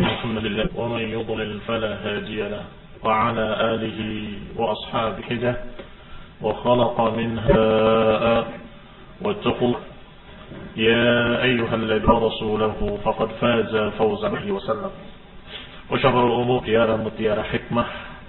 الحمد لله ومن يضلل فلا هادي له وعلى آله وأصحابه وخلق منها واتقوا يا أيها الذين رسوله فقد فاز فوزا به وسلم وشر الأمور خيارا متيارا حكمة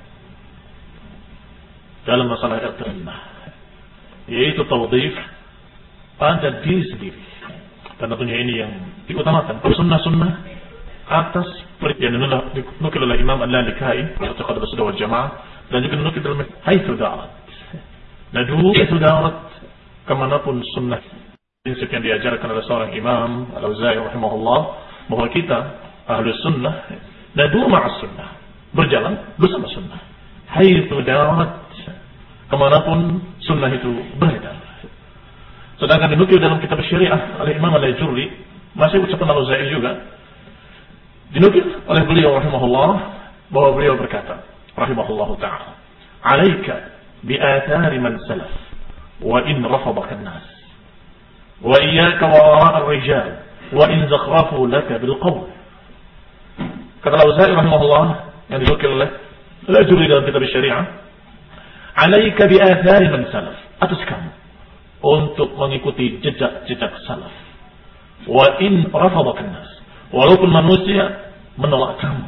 dalam masalah al-ta'imah, yaitu tawdif pada diri sendiri. Dan tentunya ini yang diutamakan sunnah-sunnah atas yang dinukil oleh Imam Al-Lalikai Mu'taqad Ahlussunnah wal Jamaah, dan juga dinukil dalam haitsu da'at. Nadu haitsu da'at kemanapun sunnah. Prinsip yang diajarkan oleh seorang Imam Al-Auza'i rahimahullah, bahwa kita Ahlus Sunnah nadu ma'as sunnah, berjalan bersama sunnah. Haitsu da'at, kemanapun sunnah itu beredar. Sedangkan dinukil dalam kitab syariah oleh Imam Al-Ajurri, masih ucapan Al-Auza'i juga, dinukil oleh beliau rahimahullah, bahwa beliau berkata rahimahullahu ta'ala, alaika bi'athari man salaf wa in rafadaka an-nas wa iyyaka wa wara'a ar-rijal wa in zakhrafu laka bil qawl. Kata Al-Auza'i rahimahullah, yang dinukil oleh Al-Ajurri dalam kitab syariah, alaika bi'athari man salaf, atas kamu untuk mengikuti jejak-jejak salaf. Wa in rafadaka an-nas, walaupun manusia menolak kamu.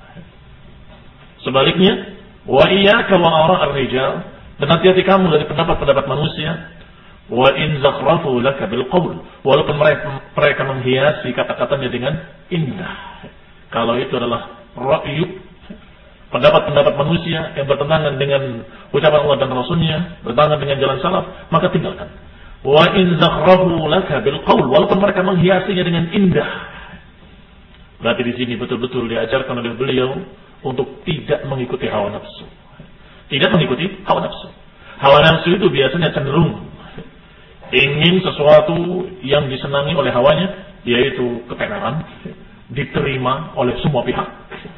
Sebaliknya, wa iyyaka wa ara' ar-rijal, dan hati-hati kamu dari pendapat-pendapat manusia. Wa in zakhrafu laka bil qawl, walaupun mereka menghiasi kata-katanya dengan indah. Kalau itu adalah ra'yu, pendapat-pendapat manusia yang bertentangan dengan ucapan Allah dan Rasulnya, bertentangan dengan jalan salaf, maka tinggalkan. Wa in zakhrafu laka bil qawl, walaupun mereka menghiasinya dengan indah. Berarti di sini betul-betul diajarkan oleh beliau untuk tidak mengikuti hawa nafsu. Tidak mengikuti hawa nafsu. Hawa nafsu itu biasanya cenderung ingin sesuatu yang disenangi oleh hawanya, yaitu ketenaran, diterima oleh semua pihak.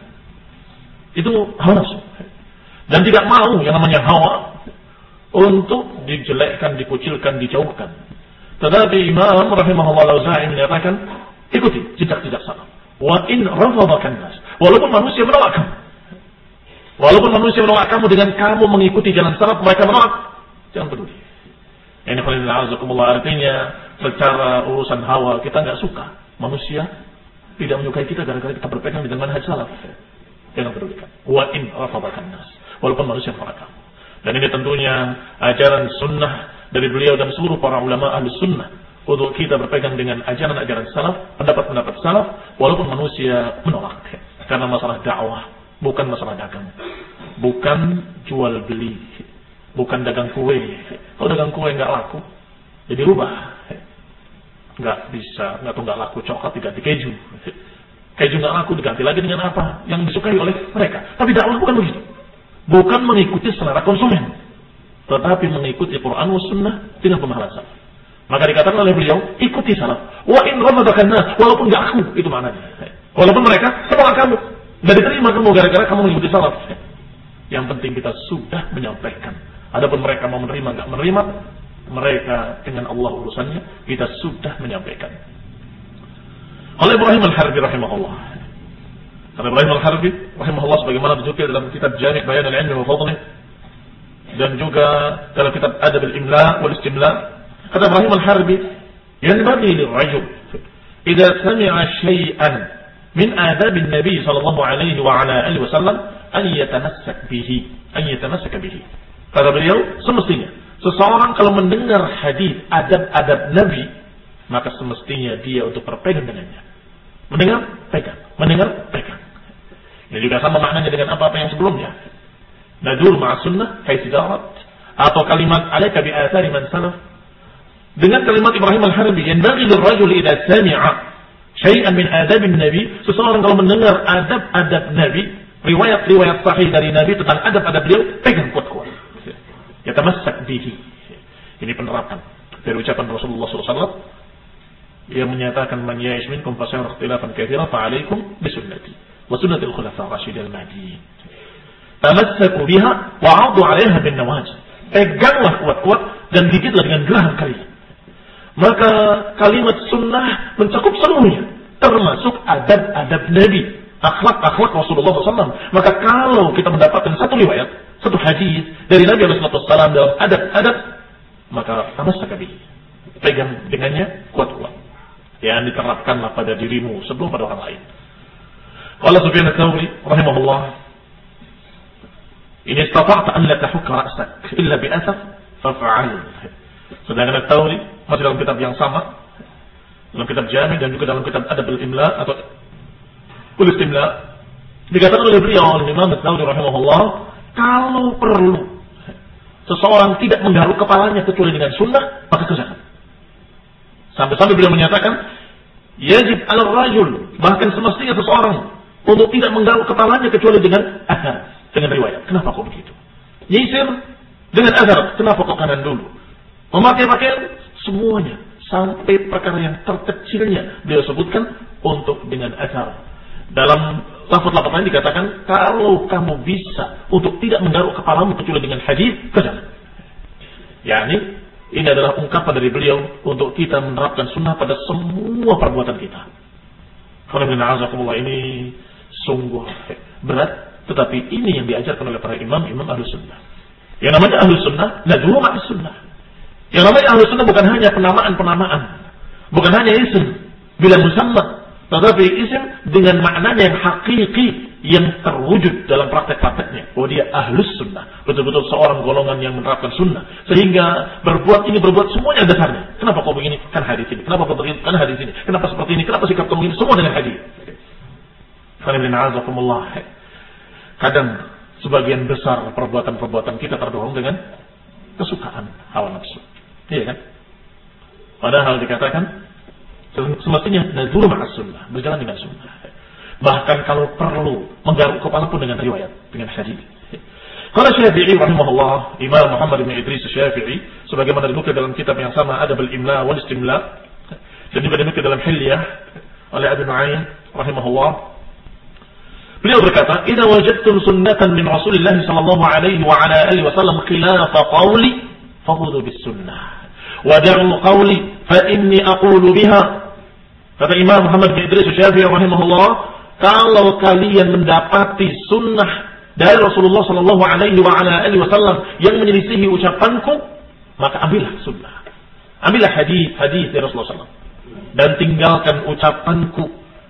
Itu hawa nafsu. Dan tidak mau yang namanya hawa untuk dijelekkan, dikucilkan, dijauhkan. Tetapi Imam rahimahullah Al-Auza'i menyatakan, ikuti jejak-jejak salaf. Wa in rafadaka an-nas, walaupun manusia menolak kamu. Walaupun manusia menolak kamu dengan kamu mengikuti jalan salaf, mereka menolak, jangan peduli. Ini artinya secara urusan hawa kita enggak suka. Manusia tidak menyukai kita gara-gara kita berpegang dengan manhaj salaf. Jangan pedulikan. Wa in rafadaka an-nas, walaupun manusia menolak kamu. Dan ini tentunya ajaran sunnah dari beliau dan seluruh para ulama ahli sunnah, untuk kita berpegang dengan ajaran-ajaran salaf, pendapat-pendapat salaf, walaupun manusia menolak. Karena masalah dakwah bukan masalah dagang, bukan jual beli, bukan dagang kue. Kalau dagang kue nggak laku, jadi rubah. Nggak bisa, nggak laku coklat diganti keju. Keju nggak laku diganti lagi dengan apa yang disukai oleh mereka. Tapi dakwah bukan begitu. Bukan mengikuti selera konsumen, tetapi mengikuti Quran wa sunnah dengan pemahaman salaf. Maka dikatakan oleh beliau, ikuti salaf. Wa in rafadaka an-nas, walaupun enggak aku, itu maknanya. Walaupun mereka menolak kamu, enggak diterima kamu gara-gara kamu mengikuti salaf. Yang penting kita sudah menyampaikan. Adapun mereka mau menerima enggak menerima, mereka dengan Allah urusannya, kita sudah menyampaikan. Oleh Ibrahim Al-Harbi rahimahullah. Karena Ibrahim Al-Harbi rahimahullah sebagaimana dinukil dalam kitab Jami' Bayan al-Ilmi wa Fadlih, dan juga dalam kitab Adab al-Imla wal Istimla, kata Ibrahim Al-Harbi, yanbaghi lirajul idza sami'a shay'an min adab an-nabi sallallahu alaihi wa ala alihi wasallam an yatamassak bihi. Kata beliau, semestinya seseorang kalau mendengar hadis adab-adab Nabi, maka semestinya dia untuk berpegang dengannya. Mendengar, pegang. Ini juga sama maknanya dengan apa-apa yang sebelumnya. Nadur ma'as sunnah haitsu darat, atau kalimat alaika bi athari man salaf. Dengan kalimat Ibrahim Al-Harbi, yanbaghi lirajul idza sami'a syai'an min adabin nabi, seseorang kalau mendengar adab-adab Nabi, riwayat-riwayat sahih dari Nabi tentang adab-adab beliau, pegang kuat-kuat. Yatamassak bihi. Ini penerapan dari ucapan Rasulullah SAW yang menyatakan, man ya'ish minkum fasayara ikhtilafan katsiran fa 'alaikum bi sunnati wa sunnatil khulafa'ir rasyidil mahdiyyin. Tamassaku biha wa 'addu 'alaiha bin nawajid. Peganglah kuat-kuat dan gigitlah dengan geraham kalian. Maka kalimat sunnah mencakup seluruhnya, termasuk adab-adab Nabi. akhlak Rasulullah SAW. Maka kalau kita mendapatkan satu riwayat, satu hadis dari Nabi SAW dalam adab-adab, maka tamassak bihi, pegang dengannya kuat-kuat. Ya, diterapkanlah pada dirimu sebelum pada orang lain. Qala Sufyan ats-Tsauri rahimahullah, "In istata'ta an la tahukka ra'sak illa bi athar faf'al." Sedangkan ats-Tsauri masih dalam kitab yang sama, dalam kitab Jami' dan juga dalam kitab Adab al-Imla atau Al-Istimla, dikatakan oleh beliau, oleh Imam ats-Tsauri rahimahullah, kalau perlu seseorang tidak menggaruk kepalanya kecuali dengan sunnah, maka kerjakan. Sampai-sampai beliau menyatakan, yajib al-rajul, bahkan semestinya seseorang untuk tidak menggaruk kepalanya kecuali dengan azhar, dengan riwayat. Kenapa kok begitu? Yisir dengan azhar, kenapa kok kanan dulu? Memakai pakaian semuanya, sampai perkara yang terkecilnya beliau sebutkan untuk dengan azhar. Dalam lafaz-lafaz lain dikatakan, kalau kamu bisa untuk tidak menggaruk kepalamu kecuali dengan hadis, kerjakan. Yani ini adalah ungkapan dari beliau untuk kita menerapkan sunnah pada semua perbuatan kita. Alhamdulillah, ini sungguh berat, tetapi ini yang diajarkan oleh para imam Ahlus Sunnah. Yang namanya Ahlus Sunnah, nadhuru ma'as sunnah. Yang namanya Ahlus Sunnah bukan hanya penamaan, bukan hanya isim bila musamma, tetapi isim dengan maknanya yang hakiki, yang terwujud dalam praktek-prakteknya, bahwa dia Ahlus Sunnah, betul-betul seorang golongan yang menerapkan sunnah, sehingga berbuat ini, berbuat semuanya dasarnya. Kenapa kau begini? Kan hadis ini. Kenapa kau begini? Kan hadis ini. Kenapa seperti ini? Kenapa sikap kamu ini? Semua dengan hadis. Kadang sebagian besar perbuatan-perbuatan kita terdorong dengan kesukaan hawa nafsu, iya kan? Padahal dikatakan semestinya nazur ma'as sunnah, berjalan dengan sunnah. Bahkan kalau perlu menggaruk kepala pun dengan riwayat, dengan hadis. Qala Syafi'i rahimahullah, Imam Muhammad bin Idris Syafi'i, sebagaimana dinukil dalam kitab yang sama Adab al-Imla wal Istimla, dan juga dinukil dalam Hilyah oleh Abu Nu'aym rahimahullah. Beliau berkata, "Idza wajadtum sunnatan min Rasulillah sallallahu alaihi wa ala alihi wasallam khilafa qawli, fakhudhu bis sunnah. Wa da'u qawli fa inni aqulu biha." Kata Imam Muhammad bin Idris Syafi'i rahimahullah, kalau kalian mendapati sunnah dari Rasulullah sallallahu alaihi wa ala alihi wasallam yang menyelisihi ucapanku, maka ambillah sunnah. Ambillah hadis dari Rasulullah SAW dan tinggalkan ucapanku.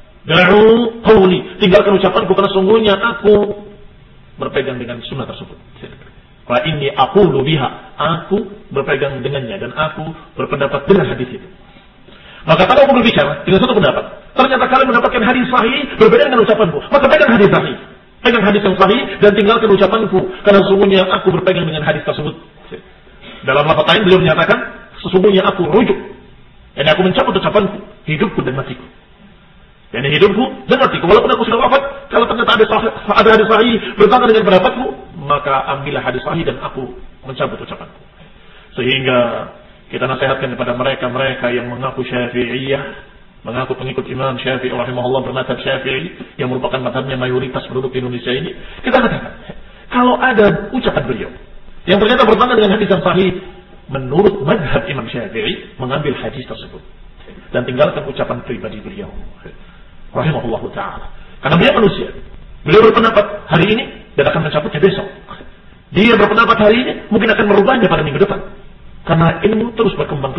Da'u qawli, tinggalkan ucapanku karena sungguhnya aku berpegang dengan sunnah tersebut. Fa inni aqulu biha, aku berpegang dengannya dan aku berpendapat dengan hadis itu. Maka kalau aku berbicara dengan satu pendapat, ternyata kalian mendapatkan hadis sahih berbeda dengan ucapanku, maka pegang hadis sahih, pegang hadis yang sahih dan tinggalkan ucapanku karena sesungguhnya aku berpegang dengan hadis tersebut. Dalam lafaz lain beliau menyatakan, sesungguhnya aku rujuk, dan aku mencabut ucapanku, hidupku dan matiku. Dan hidupku dan matiku, walaupun aku sudah wafat, kalau ternyata ada hadis sahih bertentangan dengan pendapatku, maka ambillah hadis sahih dan aku mencabut ucapanku. Sehingga kita nasihatkan kepada mereka yang mengaku Syafi'iyah, mengaku pengikut Imam Syafi'i rahimahullah, bermadzhab Syafi'i yang merupakan mazhabnya mayoritas penduduk di Indonesia ini. Kita katakan, kalau ada ucapan beliau yang ternyata bertentangan dengan hadis yang sahih, menurut mazhab Imam Syafi'i, mengambil hadis tersebut dan tinggalkan ucapan pribadi beliau rahimahullah ta'ala. Karena beliau manusia, beliau berpendapat hari ini dan akan mencabutnya besok. Dia berpendapat hari ini mungkin akan merubahnya pada minggu depan. Karena ilmu terus berkembang,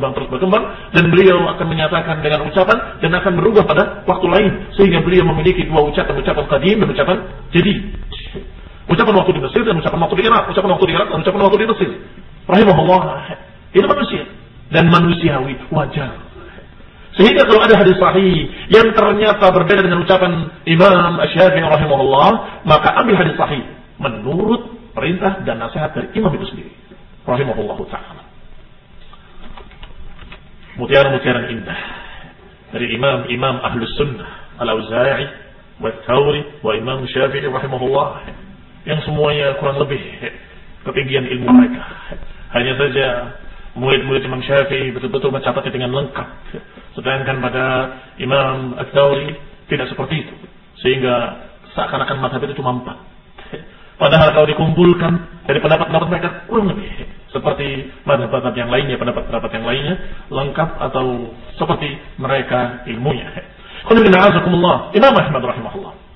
dan beliau akan menyatakan dengan ucapan dan akan berubah pada waktu lain, sehingga beliau memiliki dua ucapan qadim dan ucapan jadid. Ucapan waktu di Mesir dan ucapan waktu di Irak, ucapan waktu di Irak dan ucapan waktu di Mesir. Rahimahullah, itu manusia dan manusiawi, wajar. Sehingga kalau ada hadis sahih yang ternyata berbeda dengan ucapan Imam Syafi'i rahimahullah, maka ambil hadis sahih menurut perintah dan nasihat dari imam itu sendiri rahimahullah ta'ala. Mutiara-mutiara indah dari imam Ahlus Sunnah Al-Auza'i wa Thawri wa Imam Syafi'i rahimahullah, yang semuanya kurang lebih ketinggian ilmu mereka. Hanya saja murid-murid Imam Syafi'i betul-betul mencatatnya dengan lengkap, sedangkan pada Imam Al-Thawri tidak seperti itu, sehingga seakan-akan mazhab itu cuma 4. Padahal kalau dikumpulkan dari pendapat-pendapat mereka kurang lebih seperti mazhab-mazhab yang lainnya, pendapat-pendapat yang lainnya lengkap atau seperti mereka ilmunya. Qul inna a'azakumullah Imam Ahmad rahimahullah,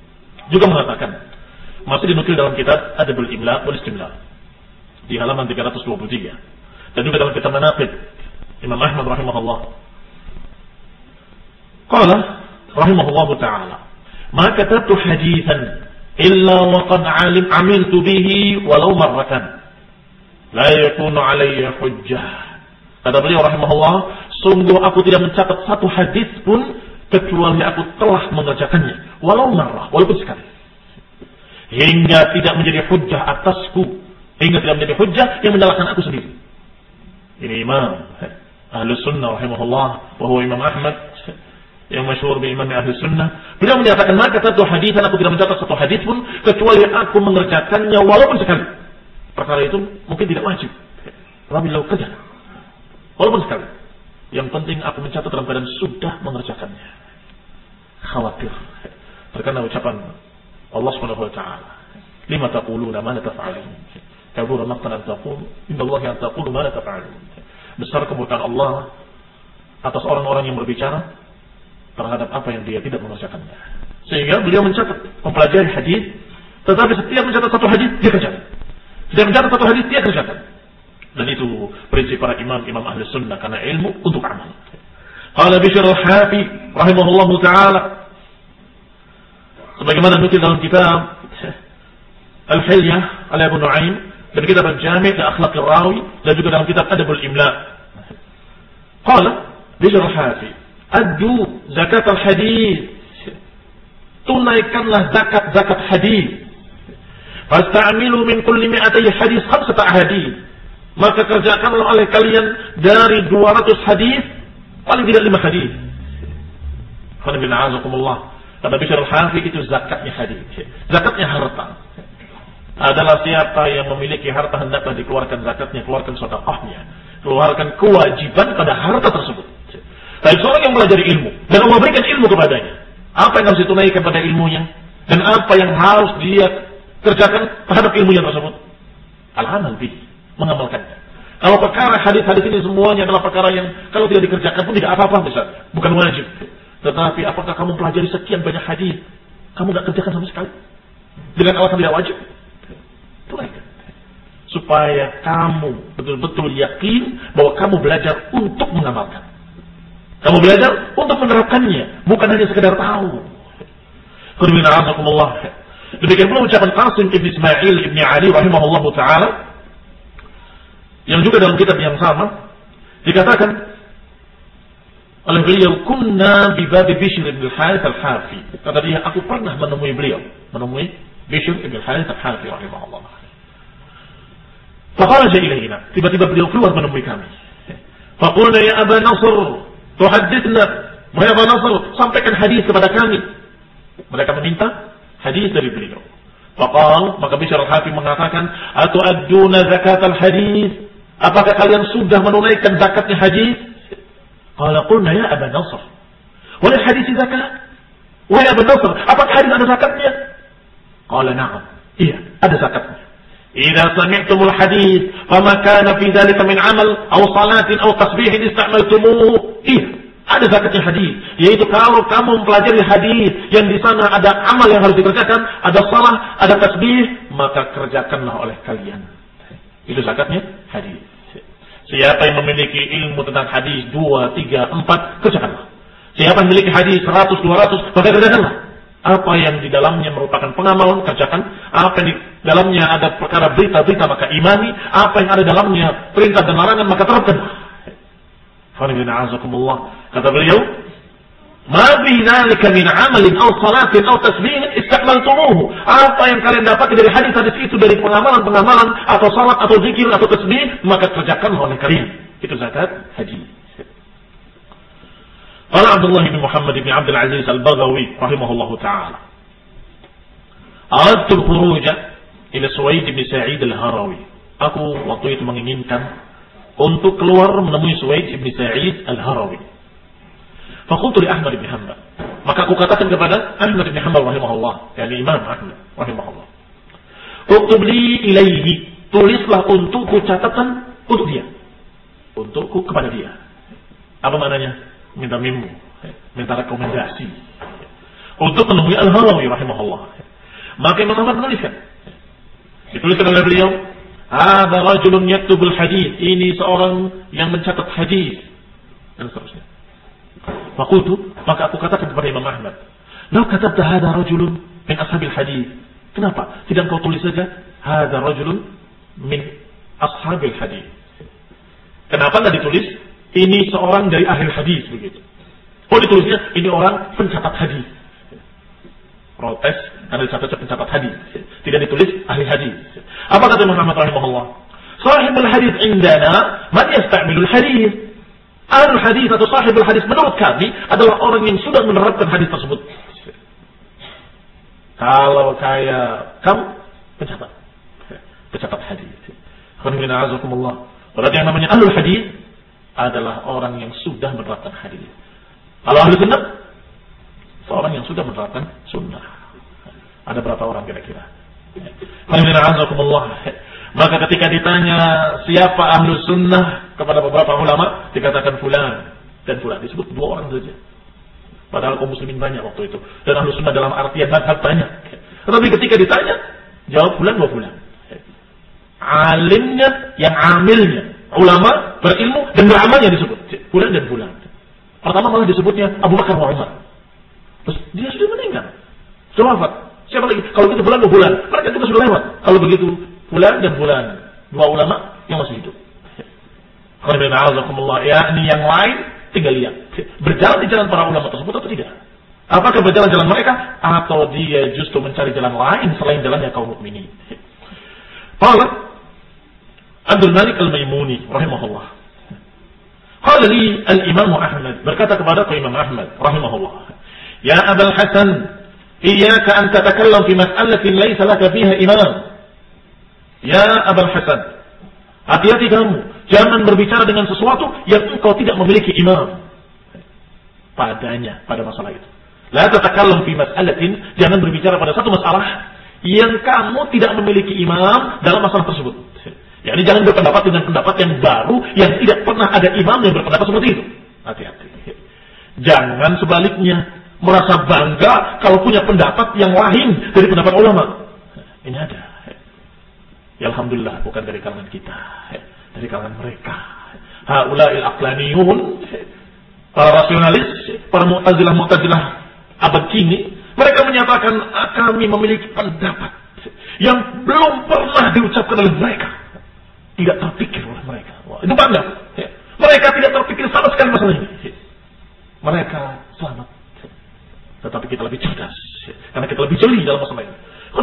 juga mengatakan, masih dinukil dalam kitab Adabul Imla wal Istimla di halaman 323, dan juga dalam kitab Manaqib Imam Ahmad rahimahullah. Qala rahimahullahu ta'ala, ma katabtu hadithan illa wa qad amiltu bihi walau marratan la yakunu alayya hujjah. Kata beliau rahimahullah, sungguh aku tidak mencatat satu hadis pun kecuali aku telah mengerjakannya walau marrah, walaupun sekali, hingga tidak menjadi hujjah atasku, hingga tidak menjadi hujjah yang menyalahkan aku sendiri. Ini Imam Ahlus Sunnah rahimahullah, wa huwa Imam Ahmad yang masyhur bi Imam Ahlus Sunnah. Beliau menyatakan, maka satu hadisan, aku tidak mencatat satu hadis pun kecuali aku mengerjakannya walaupun sekali. Perkara itu mungkin tidak wajib, tapi beliau kerja walaupun sekali. Yang penting aku mencatat dalam keadaan sudah mengerjakannya. Khawatir terkena ucapan Allah Subhanahu wa taala, lima taquluna ma la taf'alun, kabura maqtan an taqulu innallaha an taqulu ma la taf'alun. Besar kebutaan Allah atas orang-orang yang berbicara terhadap apa yang dia tidak mengerjakannya. Sehingga beliau mencatat, mempelajari hadis, tetapi setiap mencatat satu hadis dia kerjakan. Setiap mencatat satu hadis dia kerjakan. Dan itu prinsip para imam ahli sunnah, karena ilmu untuk amal. Qala Bishr al-Hafi rahimahullahu ta'ala, sebagaimana nukil dalam kitab Al-Hilyah ala Abu Nu'aim, dan kitab Al-Jami' li Akhlaqir Rawi, dan juga dalam kitab Adabul Imla. Qala Bishr al-Hafi, addu zakat al-hadis, tunaikanlah zakat hadis. Fasta'milu min kulli mi'atay hadis khamsata ahadits, maka kerjakanlah oleh kalian dari 200 hadis paling tidak 5 hadis. Kata Bishr al-Hafi, itu zakatnya hadis, zakatnya harta. Adalah siapa yang memiliki harta hendaklah dikeluarkan zakatnya, keluarkan sedekahnya, keluarkan kewajiban pada harta tersebut. Tapi seorang yang belajar ilmu dan Allah berikan ilmu kepadanya, apa yang harus ditunaikan pada ilmunya dan apa yang harus dia kerjakan terhadap ilmunya tersebut? Al-amal bih, mengamalkannya. Kalau perkara hadis-hadis ini semuanya adalah perkara yang kalau tidak dikerjakan pun tidak apa-apa misalnya, bukan wajib. Tetapi apakah kamu pelajari sekian banyak hadis, kamu tidak kerjakan sama sekali dengan alasan tidak wajib? Tunaikan, supaya kamu betul-betul yakin bahwa kamu belajar untuk mengamalkan. Kamu belajar untuk menerapkannya, bukan hanya sekedar tahu. Demikian pula ucapan Qasim ibn Ismail ibn Ali rahimahullah ta'ala, yang juga dalam kitab yang sama dikatakan oleh beliau, kunna bi bab Bishr ibn al-Harith al-Hafi. Kata dia, aku pernah menemui Bishr ibn al-Harith al-Hafi rahimahullah. Faqaraja ilaina, tiba-tiba beliau keluar menemui kami. Faqulna ya Aba Nasr, tuhadithna, wahai Aba Nasr, sampaikan hadis kepada kami. Mereka meminta hadis dari beliau. Faqal, maka Bishr al-Hafi mengatakan, atu'adduna zakat al-hadis, apakah kalian sudah menunaikan zakatnya hadis? Qala qulna ya Aba Nasr, wal hadis zakat? Wahai Aba Nasr, apakah hadis ada zakatnya? Qala na'am, iya, ada zakatnya. Idza sami'tumul hadis fama kana fi dzalika min amal aw salatin aw tasbihin ista'maltumuhu, iya, ada zakatnya hadis, yaitu kalau kamu mempelajari hadis yang di sana ada amal yang harus dikerjakan, ada salah, ada tasbih, maka kerjakanlah oleh kalian. Itu zakatnya hadis. Siapa yang memiliki ilmu tentang hadis 2, 3, 4, kerjakanlah. Siapa yang memiliki hadis 100, 200, maka kerjakanlah. Apa yang di dalamnya merupakan pengamalan, kerjakan. Apa yang di dalamnya ada perkara berita-berita, maka imani. Apa yang ada dalamnya perintah dan larangan, maka terapkanlah. Kata beliau, ma bi dzalika min amalin aw salatin aw tasbihin istaqbaltumuhu. Apa yang kalian dapat dari hadis-hadis itu, dari pengamalan-pengamalan atau salat atau zikir atau tasbih, maka kerjakanlah oleh kalian. Itu zakat hadis. Qala Abdullah bin Muhammad bin Abdul Aziz al-Baghawi rahimahullahu taala, aradtu al-khuruj ila Suwaid bin Sa'id al-Harawi. Aku waktu itu menginginkan untuk keluar menemui Suwaid bin Sa'id al-Harawi. Faqultu li Ahmad bin Hanbal, maka aku katakan kepada Ahmad bin Hanbal rahimahullah, yakni Imam Ahmad rahimahullah, uktub li ilaihi, tulislah untukku catatan untuk dia, untukku kepada dia. Apa maknanya? Minta memo, minta rekomendasi untuk menemui Al-Harawi rahimahullah. Maka Imam Ahmad menuliskan. Dituliskan oleh beliau, "Hadza rajulun yaktubul hadits." Ini seorang yang mencatat hadis. Dan seterusnya. Faqultu, maka aku katakan kepada Imam Ahmad, "Law katabta hadza rajulun min ashabil hadits." Kenapa? Tidak kau tulis saja, "Hadza rajulun min ashabil hadits." Kenapa enggak ditulis, "Ini seorang dari ahli hadis," begitu? Oh, ditulisnya, "Ini orang pencatat hadis." Protes karena dicatat pencatat hadis. Tidak ditulis ahli hadis. Apa kata Muhammad rahimahullah? Sahibul hadis indana man yasta'milul hadis. Ahlul hadis atau sahibul hadis menurut kami adalah orang yang sudah menerapkan hadis tersebut. Kalau kayak kamu pencatat hadis. Berarti yang namanya ahlul hadis adalah orang yang sudah menerapkan hadis. Kalau ahlul sunnah, seorang yang sudah menerapkan sunnah. Ada berapa orang kira-kira? Maka ketika ditanya siapa ahlu sunnah kepada beberapa ulama, dikatakan fulan dan fulan. Disebut 2 orang saja. Padahal kaum muslimin banyak waktu itu. Dan ahlu sunnah dalam artian madhab banyak. Tetapi ketika ditanya, jawab fulan 2 fulan. Alimnya, yang amilnya, ulama, berilmu dan beramalnya disebut fulan dan fulan. Pertama malah disebutnya Abu Bakar wa Umar. Terus dia sudah meninggal, sudah wafat. Siapa lagi? Kalau gitu fulan 2 fulan. Mereka juga sudah lewat. Kalau begitu fulan dan fulan, 2 ulama yang masih hidup. Yakni yang lain tinggal lihat berjalan di jalan para ulama tersebut atau tidak. Apakah berjalan jalan mereka atau dia justru mencari jalan lain selain jalannya kaum mukminin. Qala Abdul Malik Al-Maimuni rahimahullah. Qala li al-Imam Ahmad, berkata kepada Imam Ahmad rahimahullah, "Ya Abul Hasan, iyyaka an tatakallam fi mas'alatin laysa laka fiha imam." Ya Abul Hasan, hati-hati kamu, jangan berbicara dengan sesuatu yang engkau tidak memiliki imam padanya, pada masalah itu. La tatakallam fi mas'alatin, jangan berbicara pada satu masalah yang kamu tidak memiliki imam dalam masalah tersebut. Yani jangan berpendapat dengan pendapat yang baru yang tidak pernah ada imam yang berpendapat seperti itu. Hati-hati. Jangan sebaliknya merasa bangga kalau punya pendapat yang lain dari pendapat ulama. Ini ada. Ya Alhamdulillah, bukan dari kalangan kita, dari kalangan mereka. Haula'il aqlaniyun, para rasionalis, para mu'tazilah abad kini, mereka menyatakan kami memiliki pendapat yang belum pernah diucapkan oleh mereka, tidak terpikir oleh mereka. Wah, itu bangga. Mereka tidak terpikir sama sekali masalah ini. Mereka selamat, tetapi kita lebih cerdas karena kita lebih jeli dalam masalah ini.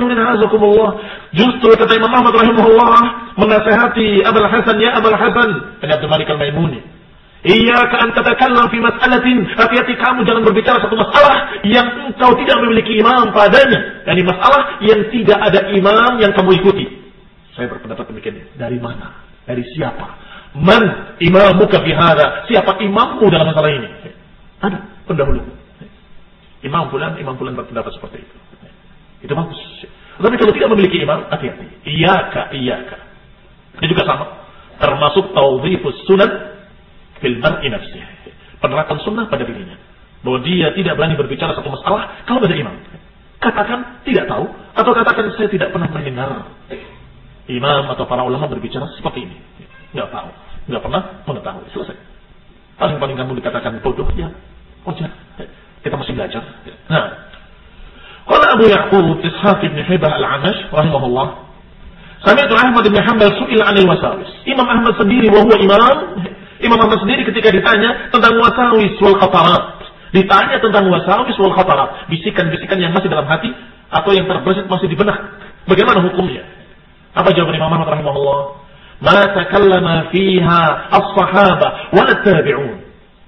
Justru kata Imam Ahmad rahimahullah menasihati Abul Hasan, ya Abul Hasan, ini Abdul Malik Al-Maimuni, iyyaka an tatakallam fi mas'alatin, hati-hati kamu jangan berbicara satu masalah yang engkau tidak memiliki imam padanya, yakni masalah yang tidak ada imam yang kamu ikuti. Saya berpendapat demikian. Dari mana? Dari siapa? Man imamuka fi hadha? Siapa imammu dalam masalah ini? Ada pendahulu. Imam fulan berpendapat seperti itu. Itu bagus. Tapi kalau tidak memiliki imam, hati-hati. Iyyaka. Ini juga sama. Termasuk tawdhifus sunan fil mar'i nafsihi. Penerapan sunnah pada dirinya. Bahwa dia tidak berani berbicara satu masalah kalau ada imam. Katakan tidak tahu atau katakan saya tidak pernah mendengar imam atau para ulama berbicara seperti ini. Enggak tahu, enggak pernah mengetahui. Selesai. Paling kamu dikatakan bodoh, ya wajar. Kita masih belajar. Nah, qala Abu Ya'qub Ishaq ibn Hibah Al-Amash rahimahullah, sami'tu Ahmad bin Hanbal su'ila 'anil wasawis. Imam Ahmad sendiri wa huwa Imam Ahmad sendiri ketika ditanya tentang wasawis wal khatarat, ditanya tentang wasawis wal khatarat, bisikan-bisikan yang masih dalam hati atau yang terbesit masih di benak, bagaimana hukumnya? Apa jawaban Imam Ahmad rahimahullah? Ma takallama fiha as-sahabah wa at-tabi'un.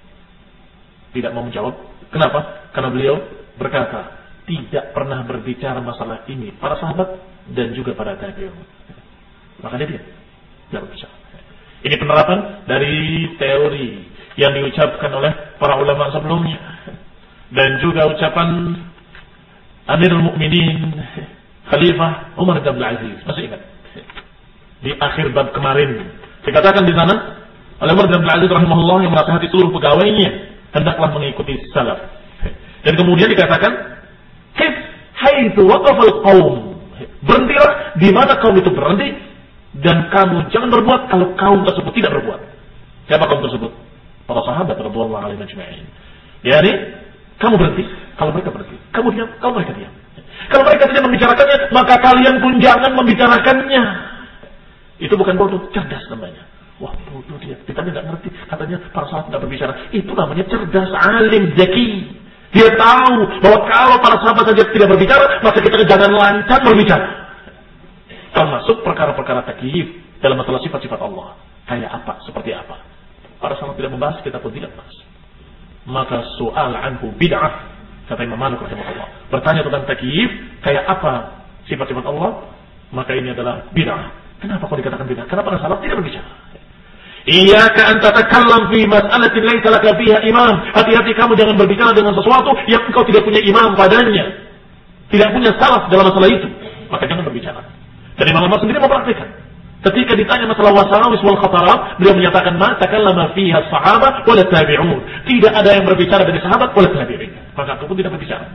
Tidak mau menjawab. Kenapa? Karena beliau berkata, tidak pernah berbicara masalah ini para sahabat dan juga para tabi'un. Makanya dia tidak berbicara. Ini penerapan dari teori yang diucapkan oleh para ulama sebelumnya dan juga ucapan Amirul Mukminin Khalifah Umar bin Abdul Aziz. Masih ingat? Di akhir bab kemarin dikatakan di sana oleh Umar bin Abdul Aziz rahimahullah yang menasihati seluruh pegawainya hendaklah mengikuti salaf. Dan kemudian dikatakan, hai haitsu waqafal qaum. Berhentilah di mana kaum itu berhenti, dan kamu jangan berbuat kalau kaum tersebut tidak berbuat. Siapa kaum tersebut? Para sahabat radhiyallahu alaihim ajma'in. Yani kamu berhenti kalau mereka berhenti. Kamu diam kalau mereka diam. Kalau mereka tidak membicarakannya, maka kalian pun jangan membicarakannya. Itu bukan bodoh, cerdas namanya. Wah, bodoh dia. Kita tidak ngerti. Katanya para sahabat tidak berbicara. Itu namanya cerdas, alim, zaki. Dia tahu bahwa kalau para sahabat saja tidak berbicara, maka kita jangan lancar berbicara. Termasuk perkara-perkara takyif dalam masalah sifat-sifat Allah. Kayak apa, seperti apa. Para sahabat tidak membahas, kita pun tidak bahas. Maka soal anhu bid'ah, kata Imam Malik rahimahullah. Bertanya tentang takyif, kayak apa sifat-sifat Allah, maka ini adalah bid'ah. Kenapa kau dikatakan bid'ah? Karena para sahabat tidak berbicara. Iyyaka an tatakallam fi mas'alatin laysa laka fiha imam. Hati-hati kamu jangan berbicara dengan sesuatu yang engkau tidak punya imam padanya. Tidak punya salaf dalam masalah itu. Maka jangan berbicara. Dan Imam Ahmad sendiri mempraktikkan. Ketika ditanya masalah wasawis wal khatarat, beliau menyatakan ma takallama fiha sahabat wala tabi'un. Tidak ada yang berbicara dari sahabat wala tabi'in. Maka aku pun tidak berbicara.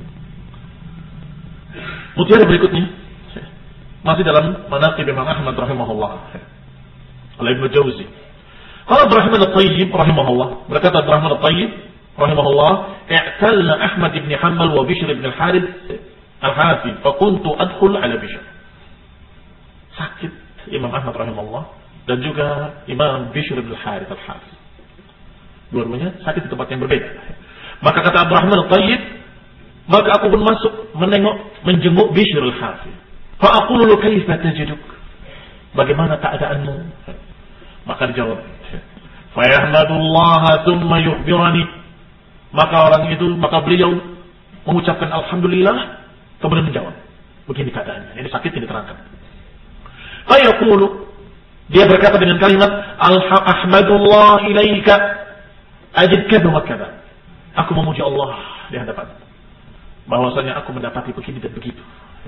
Mutiara berikutnya masih dalam manaqib Imam Ahmad rahimahullah. Oleh Ibnu Jauzi. Qala Ibrahim al-Tayyib rahimahullah, berkata Ibrahim al-Tayyib rahimahullah, i'talla Ahmad ibn Hanbal wa Bishr ibn al-Harith al-Hanafi, fa kuntu adkhul ala Bishr. Sakit Imam Ahmad rahimahullah dan juga Imam Bishr ibn al-Harith al-Hanafi. Dua-duanya sakit di tempat yang berbeda. Maka kata Ibrahim al-Tayyib, maka aku pun masuk menjenguk Bishr al-Hanafi. Fa aqulu lahu kaifa tajiduk? Bagaimana keadaanmu? Maka dijawab, fa yahmadullah thumma yukhbirani. Maka beliau mengucapkan alhamdulillah, kemudian menjawab, begini keadaannya. Ini sakit yang diterangkan. Fa yaqulu, dia berkata dengan kalimat ahmadullah ilaika ajid kadza wa kadza. Aku memuji Allah di hadapan bahwasanya aku mendapati begini dan begitu.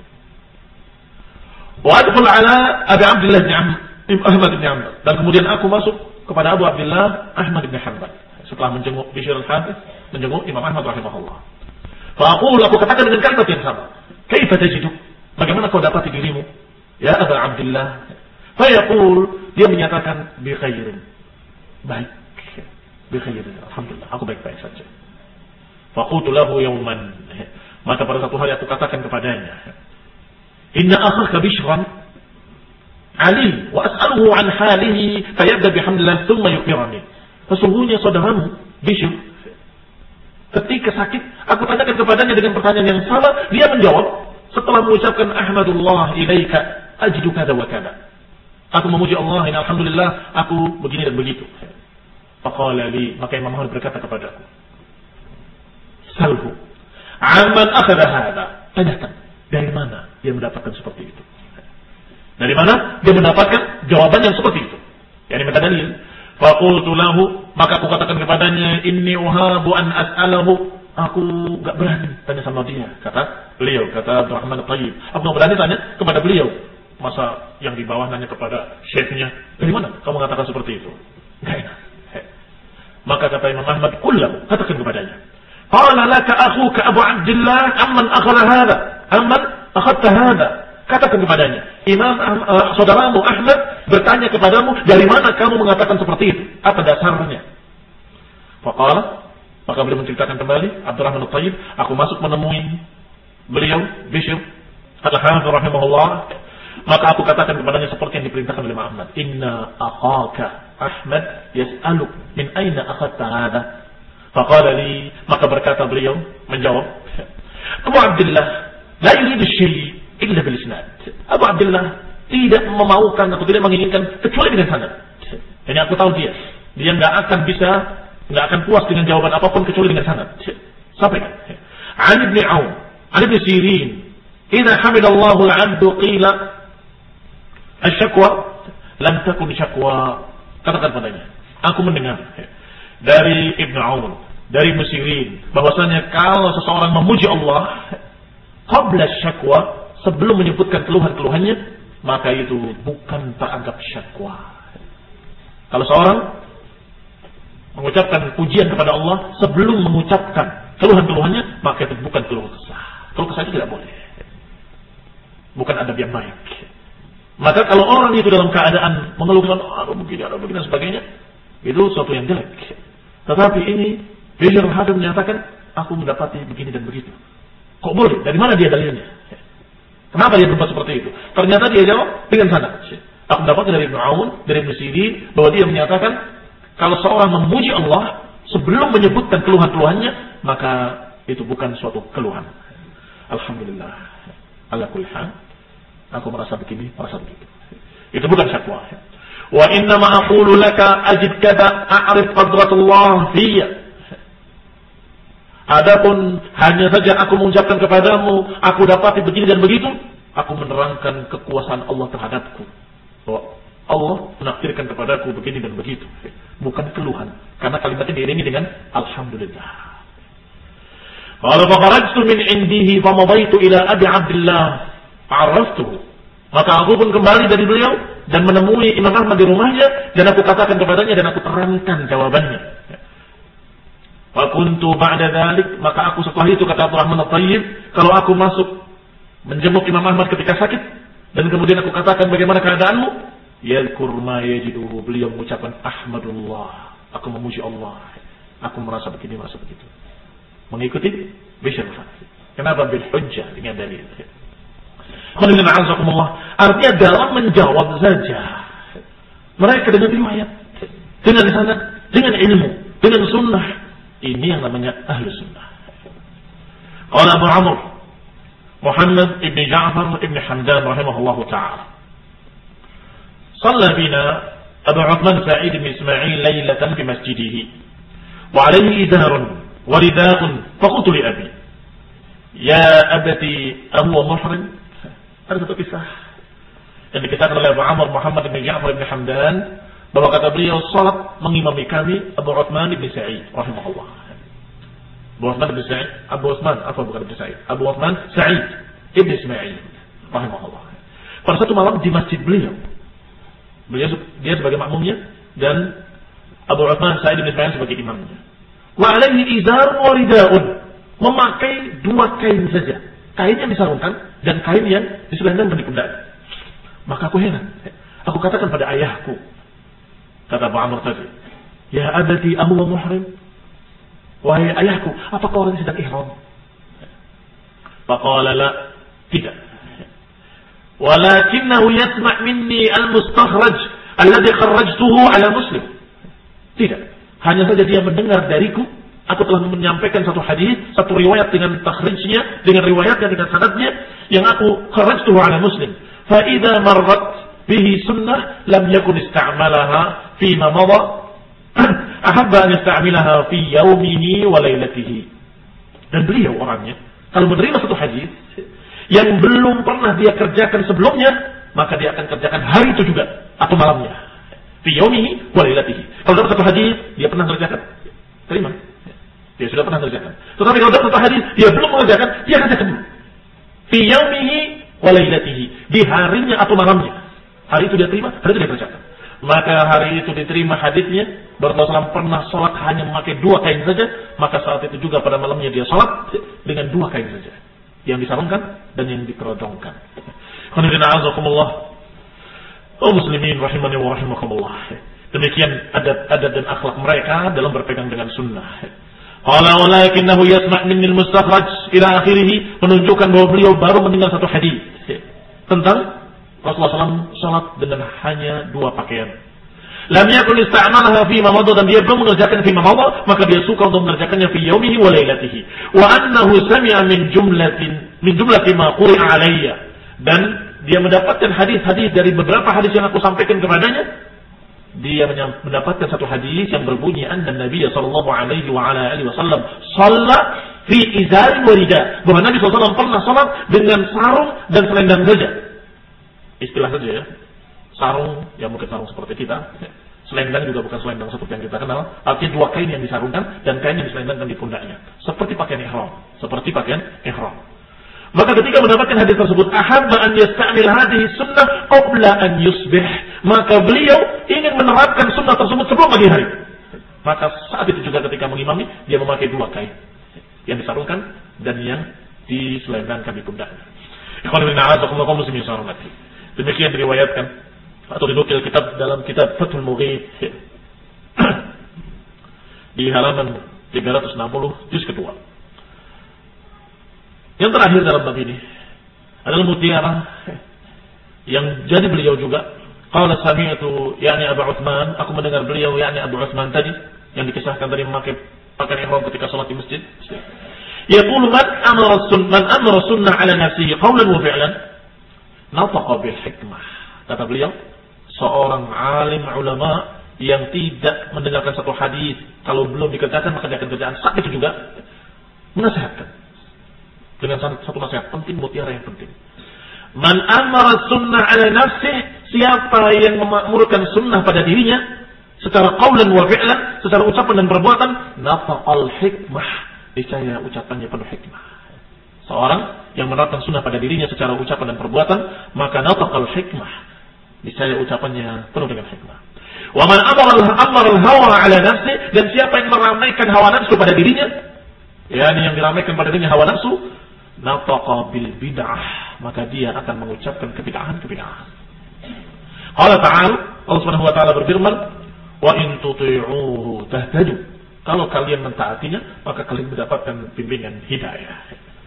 Wa adkhul ala Abi Abdullah bin Ahmad bin Hanbal, dan kemudian aku masuk kepada Abu Abdullah Ahmad bin Hanbal setelah menjenguk Bishr al-Harith, menjenguk Imam Ahmad rahimahullah. Fa aqulu, aku katakan dengan kalimat yang sama, kaifa tajiduk? Bagaimana kau dapati dirimu ya Abu Abdullah? Fa yaqul, dia menyatakan bi khairin, baik, bi khairin, alhamdulillah, aku baik-baik saja. Fa qultu lahu yawman, maka pada satu hari aku katakan kepadanya, inna akhaka Bishran alim wa as'aluhu an halihi fayabda bihamdillah thumma yukhbirani. Sesungguhnya saudaramu Bishr ketika sakit aku tanyakan kepadanya dengan pertanyaan yang sama, dia menjawab setelah mengucapkan ahmadullah ilaika ajidu kada wa kada. Aku memuji Allah, ini alhamdulillah aku begini dan begitu. Faqala li, maka Imam Ahmad berkata kepadaku, salhu amman akhadha hadha. Tanyakan dari mana dia mendapatkan seperti itu. Dari mana dia mendapatkan jawaban yang seperti itu. Yani minta dalil. Faqultu lahu, maka aku katakan kepadanya, inni uhabu an as'alahu. Aku enggak berani tanya sama dia, kata beliau, kata Abdurrahman al-Tayyib. Aku enggak berani tanya kepada beliau. Masa yang di bawah nanya kepada syekhnya, dari mana kamu mengatakan seperti itu? Enggak enak. Maka kata Imam Ahmad, qullahu, katakan kepadanya. Qala laka akhuka Abu Abdullah amman akhadha hadha? Amman akhadta hadha? Katakan kepadanya, saudaramu Ahmad bertanya kepadamu, dari mana kamu mengatakan seperti itu? Apa dasarnya? Faqala, maka beliau menceritakan kembali, Abdurrahman al-Tayyib, aku masuk menemui beliau, Bishr al-Harith rahimahullah, maka aku katakan kepadanya seperti yang diperintahkan oleh Muhammad, inna akhaka Ahmad yas'aluk min aina akhadta hadha? Faqala li, maka berkata beliau, menjawab, Abu Abdullah la yuridu syai' illa bil isnad. Abu Abdullah tidak memaukan atau tidak menginginkan kecuali dengan sanad. Jadi aku tahu dia enggak akan puas dengan jawaban apapun kecuali dengan sanad. Sampaikan. An Ibn Aun, An Ibn Sirin, idza hamidallahu al-'abdu qila asy-syakwa lam takun syakwa. Katakan padanya, aku mendengar dari Ibn Aun, dari Ibn Sirin, bahwasanya kalau seseorang memuji Allah qabla syakwa, sebelum menyebutkan keluhan-keluhannya, maka itu bukan teranggap syakwa. Kalau seorang mengucapkan pujian kepada Allah sebelum mengucapkan keluhan-keluhannya, maka itu bukan keluh kesah. Keluh kesah itu tidak boleh. bukan adab yang baik. Maka kalau orang itu dalam keadaan mengeluhkan ada begini dan sebagainya, itu suatu yang jelek. Tetapi ini Bishr al-Hafi menyatakan, aku mendapati begini dan begitu. Kok boleh? Dari mana dia dalilnya? Kenapa dia berbuat seperti itu? Ternyata dia jawab dengan sanad. Aku mendapatkan dari Ibnu Aun, dari Ibnu Sirin, bahwa dia menyatakan kalau seorang memuji Allah sebelum menyebutkan keluhan-keluhannya, maka itu bukan suatu keluhan. Alhamdulillah. Ala kulli hal, aku merasa begini, merasa begitu. Itu bukan syakwa. Wa inna ma aqulu laka ajid kada a'rif qadratullah fiyya. Adapun hanya saja aku mengucapkan kepadamu, aku dapati begini dan begitu, aku menerangkan kekuasaan Allah terhadapku. Bahwa Allah menakdirkan kepadaku begini dan begitu. Bukan keluhan. Karena kalimatnya diiringi dengan alhamdulillah. Qala fa kharajtu min indihi fa madaitu ila Abi Abdullah fa'araftuhu. Maka aku pun kembali dari beliau dan menemui Imam Ahmad di rumahnya dan aku katakan kepadanya dan aku terangkan jawabannya. Fa kuntu ba'da dzalik, maka aku setelah itu kata Abdurrahman At-Thayyib, kalau aku masuk menjenguk Imam Ahmad ketika sakit dan kemudian aku katakan bagaimana keadaanmu, yadhkur ma yajiduhu, beliau mengucapkan ahmadullah, aku memuji Allah, aku merasa begini, merasa begitu. Mengikuti Bishr al-Hafi. Kenapa? Bil hujjah, dengan dalil. Artinya dalam menjawab saja mereka dengan riwayat, dengan sanad, dengan ilmu, dengan sunnah. Ini yang namanya ahlu sunnah. Qala Abu Amr Muhammad ibn Ja'far ibn Hamdan rahimahullahu ta'ala, Shalla bina Abu Uthman Sa'id ibn Ismail laylatan fi masjidihi wa alayhi izarun wa rida'un, faqultu li abi ya abati ahuwa muhrim. Ada satu kisah yang dikisahkan oleh Abu Amr Muhammad bin Ja'far bin Hamdan, bahwa kata beliau salat mengimami kami Abu Uthman bin Sa'id rahimahullah. Abu Uthman bin Sa'id, Abu Uthman Sa'id ibn Ismail rahimahullah. Pada satu malam di masjid beliau dia sebagai makmumnya dan Abu Uthman Sa'id ibn Ismail sebagai imamnya. Wa alaihi izar wa rida'un, memakai dua kain saja. Kain yang disarungkan dan kain yang diselendangkan di pundak. Maka aku heran. Aku katakan pada ayahku, kata Abu Amr tadi, ya abati amu wa muhrim. Wahai ayahku, apakah orang sedang ihram? Faqala la, tidak. Walakinnahu yasma' minni al-mustakhraj alladhi kharrajtuhu ala Muslim. Tidak. Hanya saja dia mendengar dariku. Aku telah menyampaikan satu hadis, satu riwayat dengan takhrijnya, dengan riwayatnya, dengan sanadnya, yang aku kharrajtuhu ala Muslim. Fa idza marrat bihi sunnah lam yakun ista'malaha fi ma madha ahabba an yasta'milaha fi yawmihi wa lailatihi. Dan beliau orangnya kalau menerima satu hadis yang belum pernah dia kerjakan sebelumnya, maka dia akan kerjakan hari itu juga atau malamnya. Fi yawmihi wa lailatihi. Kalau dapat satu hadis dia pernah kerjakan, terima. Dia sudah pernah kerjakan. Tetapi kalau dapat satu hadis dia belum mengerjakan, dia kerjakan dulu. Fi yaumihi wa lailatihi, di harinya atau malamnya. Hari itu dia terima, hari itu dia kerjakan. Maka hari itu diterima hadisnya, Rasulullah pernah salat hanya memakai dua kain saja, maka saat itu juga pada malamnya dia salat dengan dua kain saja, yang disarungkan dan yang dikerodongkan. Oh muslimin rahimani wa rahimakumullah. Demikian adat dan akhlak mereka dalam berpegang dengan sunnah. Qala walakinahu yasma' minni al-mustakhraj ila akhirih, menunjukkan bahwa beliau baru mendengar satu hadis tentang Rasulullah SAW salat dengan hanya dua pakaian. Lam yakun ista'malaha fi ma madha, dan dia belum mengerjakan fi ma madha, maka dia suka untuk mengerjakannya fi yaumihi wa lailatihi. Wa annahu sami'a min jumlati ma quri'a alayya, dan dia mendapatkan hadis-hadis dari beberapa hadis yang aku sampaikan kepadanya. Dia mendapatkan satu hadis yang berbunyi anna Nabi sallallahu alaihi wa ala alihi wasallam shalla fi izarin wa rida, bahwa Nabi sallallahu pernah salat dengan sarung dan selendang saja. Istilah saja ya. Sarung, ya mungkin sarung seperti kita. Selendang juga bukan selendang seperti yang kita kenal. Artinya dua kain yang disarungkan dan kain yang diselendangkan di pundaknya. Seperti pakaian ihram. Maka ketika mendapatkan hadis tersebut, ahabba an yasta'mil hadhihi sunnah qabla an yusbih, maka beliau ingin menerapkan sunnah tersebut sebelum pagi hari. Maka saat itu juga ketika mengimami, dia memakai dua kain yang disarungkan dan yang diselendangkan di pundaknya. Demikian diriwayatkan atau dinukil kitab dalam kitab Fathul Mughith di halaman 360 juz kedua. Yang terakhir dalam bab ini adalah mutiara yang jadi beliau juga. Qala sami'tu yani Abu Utsman, aku mendengar beliau yani Abu Utsman tadi yang dikisahkan tadi memakai pakaian ihram ketika salat di masjid. Yaqulu man amara sunnah ala nafsihi qawlan wa fi'lan nataqa bil hikmah. Kata beliau, seorang alim ulama yang tidak mendengarkan satu hadis kalau belum dikerjakan maka dia akan kerjaan. Saat itu juga menasihatkan dengan satu nasihat penting, mutiara yang penting. Man amara sunnah ala nafsih, siapa yang memakmurkan sunnah pada dirinya secara qaulan wa fi'lan, secara ucapan dan perbuatan, nafaqal hikmah, niscaya ucapannya penuh hikmah. Seorang yang menerapkan sunnah pada dirinya secara ucapan dan perbuatan, maka nafaqal hikmah, niscaya ucapannya penuh dengan hikmah. Wa man amara al-hawa ala nafsi, dan siapa yang meramaikan hawa nafsu pada dirinya, yakni yang diramaikan pada dirinya hawa nafsu, nataqa bil bid'ah, maka dia akan mengucapkan kebid'ahan. Allah Ta'ala, Allah Subhanahu wa taala berfirman, wa in tuti'uhu tahtadu. Kalau kalian mentaatinya, maka kalian mendapatkan bimbingan hidayah.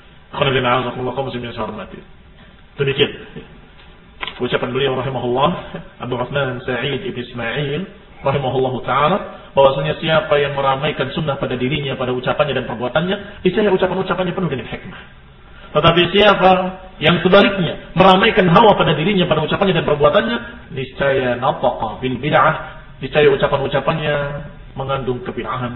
Demikian ucapan beliau rahimahullah, Abu Utsman Sa'id ibn Ismail rahimahullahu taala, bahwasanya siapa yang meramaikan sunnah pada dirinya, pada ucapannya dan perbuatannya, niscaya ucapan-ucapannya penuh dengan hikmah. Tetapi siapa yang sebaliknya meramaikan hawa pada dirinya, pada ucapannya dan perbuatannya, niscaya nataqa bil bid'ah, niscaya ucapan-ucapannya mengandung kebid'ahan.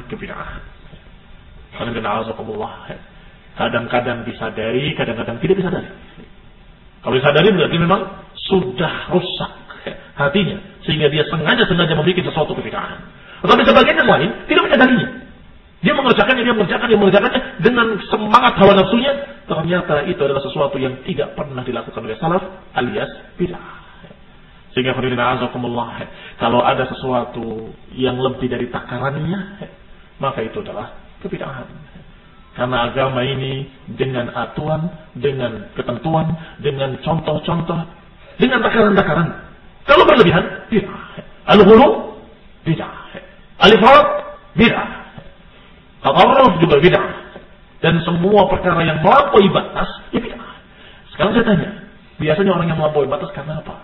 Kadang-kadang disadari, kadang-kadang tidak disadari. Kalau disadari berarti memang sudah rusak hatinya, sehingga dia sengaja membuat sesuatu kebid'ahan. Tetapi sebagian yang lain tidak menyadarinya. Dia mengerjakannya dengan semangat hawa nafsunya. Ternyata itu adalah sesuatu yang tidak pernah dilakukan oleh salaf alias bid'ah. Sehingga kalau ada sesuatu yang lebih dari takarannya, maka itu adalah kebid'ahan. Karena agama ini dengan aturan, dengan ketentuan, dengan contoh-contoh, dengan takaran-takaran. Kalau berlebihan, bid'ah. Al-ghulu, bid'ah. Al-ifrat, bid'ah. Tatarruf juga bid'ah. Dan semua perkara yang melampaui batas, ya bid'ah. Sekarang saya tanya, biasanya orang yang melampaui batas karena apa?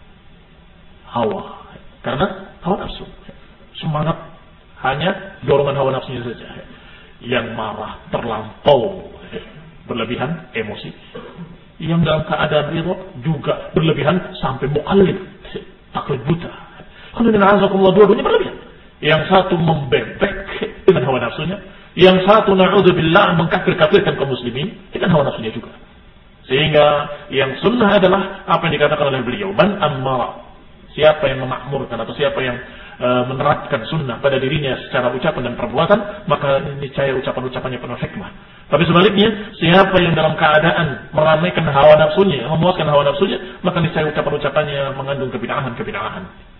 Hawa. Karena hawa nafsu. Semangat hanya dorongan hawa nafsunya saja. Yang marah terlampau, berlebihan emosi. Yang dalam keadaan ridha juga berlebihan sampai muqallid, taklid buta. Dua-duanya berlebihan. Yang satu membebek dengan hawa nafsunya, yang satu na'udzubillah mengkafir-kafirkan kaum muslimin dengan hawa nafsunya juga. Sehingga yang sunnah adalah apa yang dikatakan oleh beliau, man ammara, siapa yang memakmurkan atau siapa yang menerapkan sunnah pada dirinya secara ucapan dan perbuatan, maka niscaya ucapan-ucapannya penuh hikmah. Tapi sebaliknya, siapa yang dalam keadaan meramaikan hawa nafsunya, memuaskan hawa nafsunya, maka niscaya ucapan-ucapannya mengandung kebid'ahan.